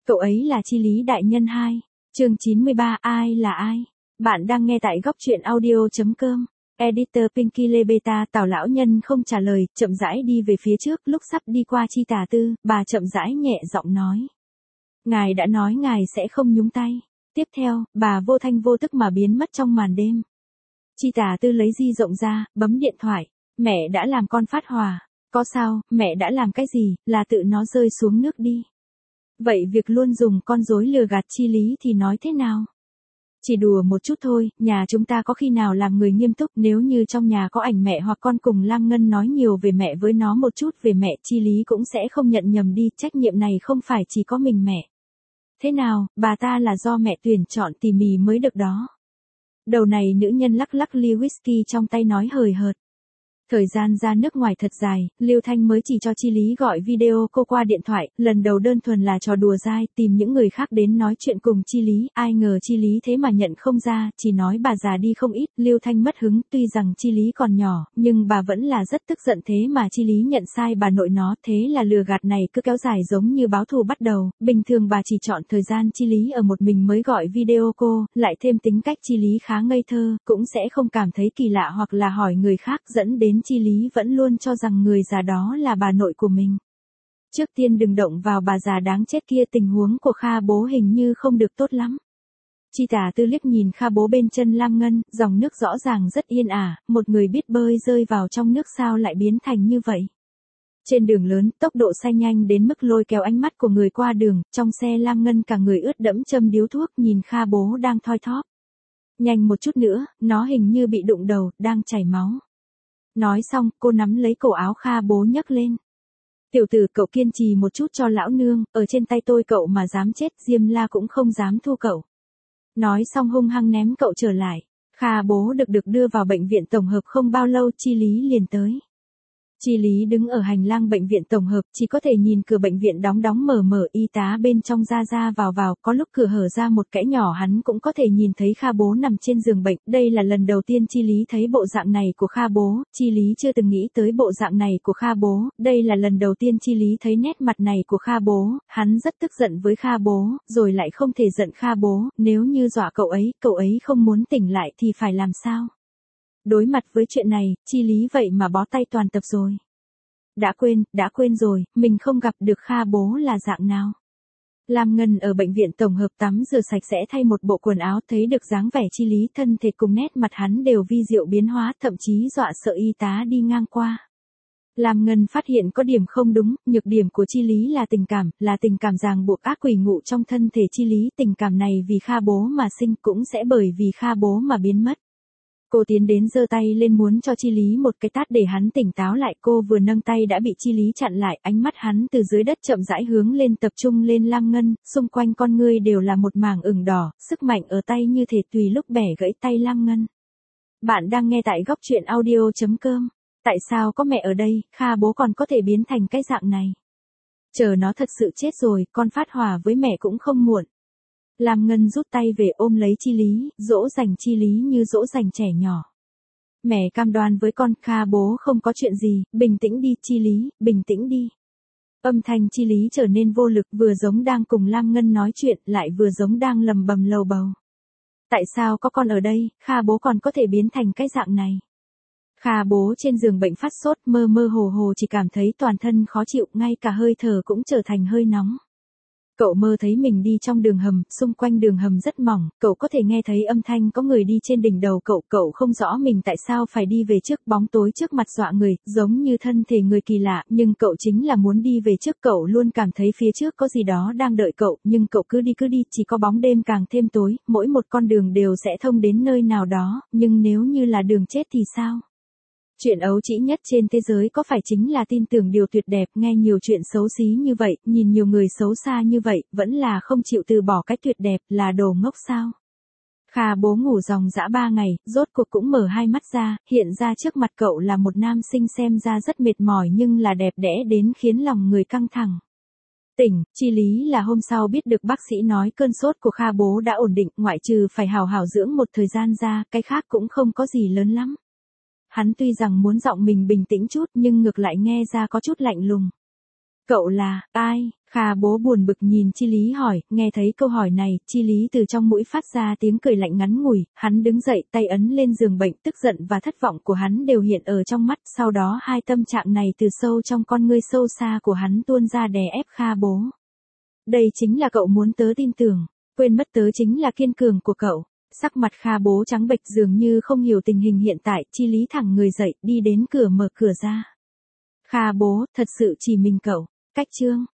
Cậu ấy là Chi Lý đại nhân 2. Chương 93, ai là ai? Bạn đang nghe tại góc truyện audio.com. Editor Pinky Lê Beta. Tào lão nhân không trả lời, chậm rãi đi về phía trước, lúc sắp đi qua Chi Tà Tư, bà chậm rãi nhẹ giọng nói. Ngài đã nói ngài sẽ không nhúng tay. Tiếp theo, bà vô thanh vô tức mà biến mất trong màn đêm. Chi Tà Tư lấy di động ra, bấm điện thoại. Mẹ đã làm con phát hỏa. Có sao, mẹ đã làm cái gì, là tự nó rơi xuống nước đi. Vậy việc luôn dùng con rối lừa gạt Chi Lý thì nói thế nào? Chỉ đùa một chút thôi, nhà chúng ta có khi nào làm người nghiêm túc, nếu như trong nhà có ảnh mẹ hoặc con cùng Lam Ngân nói nhiều về mẹ với nó một chút về mẹ, Chi Lý cũng sẽ không nhận nhầm đi, trách nhiệm này không phải chỉ có mình mẹ. Thế nào, bà ta là do mẹ tuyển chọn tỉ mỉ mới được đó. Đầu này nữ nhân lắc lắc ly whisky trong tay nói hời hợt. Thời gian ra nước ngoài thật dài, Lưu Thanh mới chỉ cho Chi Lý gọi video cô qua điện thoại, lần đầu đơn thuần là trò đùa dai, tìm những người khác đến nói chuyện cùng Chi Lý, ai ngờ Chi Lý thế mà nhận không ra, chỉ nói bà già đi không ít, Lưu Thanh mất hứng, tuy rằng Chi Lý còn nhỏ, nhưng bà vẫn là rất tức giận thế mà Chi Lý nhận sai bà nội nó, thế là lừa gạt này cứ kéo dài giống như báo thù bắt đầu, bình thường bà chỉ chọn thời gian Chi Lý ở một mình mới gọi video cô, lại thêm tính cách Chi Lý khá ngây thơ, cũng sẽ không cảm thấy kỳ lạ hoặc là hỏi người khác dẫn đến Chi Lý vẫn luôn cho rằng người già đó là bà nội của mình. Trước tiên đừng động vào bà già đáng chết kia, tình huống của Kha bố hình như không được tốt lắm. Chi Tà Tư liếc nhìn Kha bố bên chân Lam Ngân, dòng nước rõ ràng rất yên ả, một người biết bơi rơi vào trong nước sao lại biến thành như vậy. Trên đường lớn, tốc độ xe nhanh đến mức lôi kéo ánh mắt của người qua đường, trong xe Lam Ngân cả người ướt đẫm châm điếu thuốc nhìn Kha bố đang thoi thóp. Nhanh một chút nữa, nó hình như bị đụng đầu, đang chảy máu. Nói xong, cô nắm lấy cổ áo Kha bố nhấc lên. Tiểu tử, cậu kiên trì một chút cho lão nương, ở trên tay tôi cậu mà dám chết, Diêm La cũng không dám thu cậu. Nói xong hung hăng ném cậu trở lại. Kha bố được đưa vào bệnh viện tổng hợp không bao lâu, Chi Lý liền tới. Chi Lý đứng ở hành lang bệnh viện tổng hợp, chỉ có thể nhìn cửa bệnh viện đóng mở, y tá bên trong ra vào, có lúc cửa hở ra một kẽ nhỏ hắn cũng có thể nhìn thấy Kha bố nằm trên giường bệnh, đây là lần đầu tiên Chi Lý thấy bộ dạng này của Kha bố, Chi Lý chưa từng nghĩ tới bộ dạng này của Kha bố, đây là lần đầu tiên Chi Lý thấy nét mặt này của Kha bố, hắn rất tức giận với Kha bố, rồi lại không thể giận Kha bố, nếu như dọa cậu ấy không muốn tỉnh lại thì phải làm sao? Đối mặt với chuyện này, Chi Lý vậy mà bó tay toàn tập rồi. Đã quên rồi, mình không gặp được Kha bố là dạng nào. Lam Ngân ở bệnh viện tổng hợp tắm rửa sạch sẽ thay một bộ quần áo, thấy được dáng vẻ Chi Lý, thân thể cùng nét mặt hắn đều vi diệu biến hóa, thậm chí dọa sợ y tá đi ngang qua. Lam Ngân phát hiện có điểm không đúng, nhược điểm của Chi Lý là tình cảm ràng buộc ác quỷ ngụ trong thân thể Chi Lý, tình cảm này vì Kha bố mà sinh cũng sẽ bởi vì Kha bố mà biến mất. Cô tiến đến giơ tay lên muốn cho Chi Lý một cái tát để hắn tỉnh táo lại, cô vừa nâng tay đã bị Chi Lý chặn lại, ánh mắt hắn từ dưới đất chậm rãi hướng lên tập trung lên Lam Ngân, xung quanh con ngươi đều là một mảng ửng đỏ, sức mạnh ở tay như thể tùy lúc bẻ gãy tay Lam Ngân. Bạn đang nghe tại góc truyện audio.com. Tại sao có mẹ ở đây, Kha bố còn có thể biến thành cái dạng này? Chờ nó thật sự chết rồi, con phát hỏa với mẹ cũng không muộn. Lam Ngân rút tay về ôm lấy Chi Lý, dỗ dành Chi Lý như dỗ dành trẻ nhỏ. Mẹ cam đoan với con, Kha bố không có chuyện gì, bình tĩnh đi Chi Lý, bình tĩnh đi. Âm thanh Chi Lý trở nên vô lực, vừa giống đang cùng Lam Ngân nói chuyện, lại vừa giống đang lầm bầm lầu bầu. Tại sao có con ở đây, Kha bố còn có thể biến thành cái dạng này? Kha bố trên giường bệnh phát sốt, mơ hồ chỉ cảm thấy toàn thân khó chịu, ngay cả hơi thở cũng trở thành hơi nóng. Cậu mơ thấy mình đi trong đường hầm, xung quanh đường hầm rất mỏng, cậu có thể nghe thấy âm thanh có người đi trên đỉnh đầu cậu không rõ mình tại sao phải đi về trước, bóng tối trước mặt dọa người, giống như thân thể người kỳ lạ, nhưng cậu chính là muốn đi về trước, cậu luôn cảm thấy phía trước có gì đó đang đợi cậu, nhưng cậu cứ đi, chỉ có bóng đêm càng thêm tối, mỗi một con đường đều sẽ thông đến nơi nào đó, nhưng nếu như là đường chết thì sao? Chuyện ấu trĩ nhất trên thế giới có phải chính là tin tưởng điều tuyệt đẹp, nghe nhiều chuyện xấu xí như vậy, nhìn nhiều người xấu xa như vậy, vẫn là không chịu từ bỏ cái tuyệt đẹp, là đồ ngốc sao? Kha bố ngủ ròng rã 3 ngày, rốt cuộc cũng mở hai mắt ra, hiện ra trước mặt cậu là một nam sinh xem ra rất mệt mỏi nhưng là đẹp đẽ đến khiến lòng người căng thẳng. Tỉnh, Chi Lý là hôm sau biết được bác sĩ nói cơn sốt của Kha bố đã ổn định, ngoại trừ phải hào hào dưỡng một thời gian ra, cái khác cũng không có gì lớn lắm. Hắn tuy rằng muốn giọng mình bình tĩnh chút nhưng ngược lại nghe ra có chút lạnh lùng. Cậu là, ai? Kha bố buồn bực nhìn Chi Lý hỏi, nghe thấy câu hỏi này, Chi Lý từ trong mũi phát ra tiếng cười lạnh ngắn ngủi, hắn đứng dậy tay ấn lên giường bệnh, tức giận và thất vọng của hắn đều hiện ở trong mắt, sau đó hai tâm trạng này từ sâu trong con ngươi sâu xa của hắn tuôn ra đè ép Kha bố. Đây chính là cậu muốn tớ tin tưởng, quên mất tớ chính là kiên cường của cậu. Sắc mặt Kha bố trắng bệch dường như không hiểu tình hình hiện tại, Chi Lý thẳng người dậy, đi đến cửa mở cửa ra. Kha bố, thật sự chỉ mình cậu, cách chương.